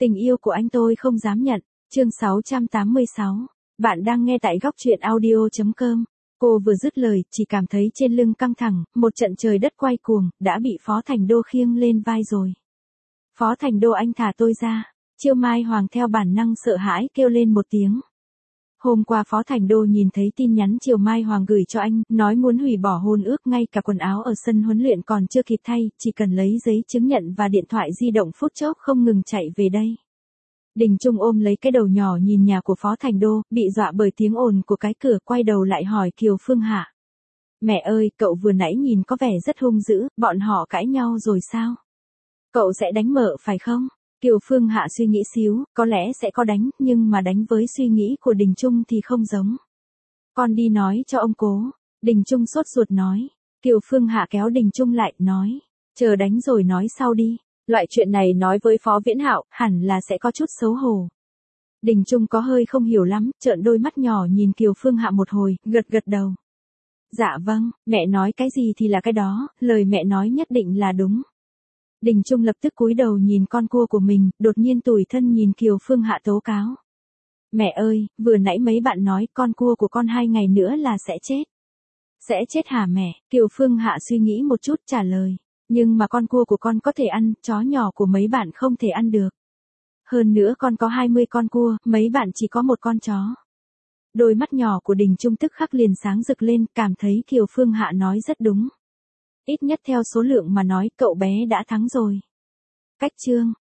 Tình yêu của anh tôi không dám nhận. Chương 686. Bạn đang nghe tại góc truyện audio.com. Cô vừa dứt lời, chỉ cảm thấy trên lưng căng thẳng, một trận trời đất quay cuồng, đã bị Phó Thành Đô khiêng lên vai rồi. Phó Thành Đô, anh thả tôi ra. Chiêu Mai Hoàng theo bản năng sợ hãi kêu lên một tiếng. Hôm qua Phó Thành Đô nhìn thấy tin nhắn Chiêu Mai Hoàng gửi cho anh, nói muốn hủy bỏ hôn ước, ngay cả quần áo ở sân huấn luyện còn chưa kịp thay, chỉ cần lấy giấy chứng nhận và điện thoại di động phút chốc không ngừng chạy về đây. Đình Trung ôm lấy cái đầu nhỏ nhìn nhà của Phó Thành Đô, bị dọa bởi tiếng ồn của cái cửa, quay đầu lại hỏi Kiều Phương Hạ. Mẹ ơi, cậu vừa nãy nhìn có vẻ rất hung dữ, bọn họ cãi nhau rồi sao? Cậu sẽ đánh mợ phải không? Kiều Phương Hạ suy nghĩ xíu, có lẽ sẽ có đánh, nhưng mà đánh với suy nghĩ của Đình Trung thì không giống. Con đi nói cho ông cố. Đình Trung sốt ruột nói. Kiều Phương Hạ kéo Đình Trung lại, nói. Chờ đánh rồi nói sau đi. Loại chuyện này nói với Phó Viễn Hạo, hẳn là sẽ có chút xấu hổ. Đình Trung có hơi không hiểu lắm, trợn đôi mắt nhỏ nhìn Kiều Phương Hạ một hồi, gật gật đầu. Dạ vâng, mẹ nói cái gì thì là cái đó, lời mẹ nói nhất định là đúng. Đình Trung lập tức cúi đầu nhìn con cua của mình, đột nhiên tủi thân nhìn Kiều Phương Hạ tố cáo. Mẹ ơi, vừa nãy mấy bạn nói con cua của con 2 ngày nữa là sẽ chết. Sẽ chết hả mẹ? Kiều Phương Hạ suy nghĩ một chút trả lời. Nhưng mà con cua của con có thể ăn, chó nhỏ của mấy bạn không thể ăn được. Hơn nữa con có 20 con cua, mấy bạn chỉ có một con chó. Đôi mắt nhỏ của Đình Trung tức khắc liền sáng rực lên, cảm thấy Kiều Phương Hạ nói rất đúng. Ít nhất theo số lượng mà nói, cậu bé đã thắng rồi. Cách chương.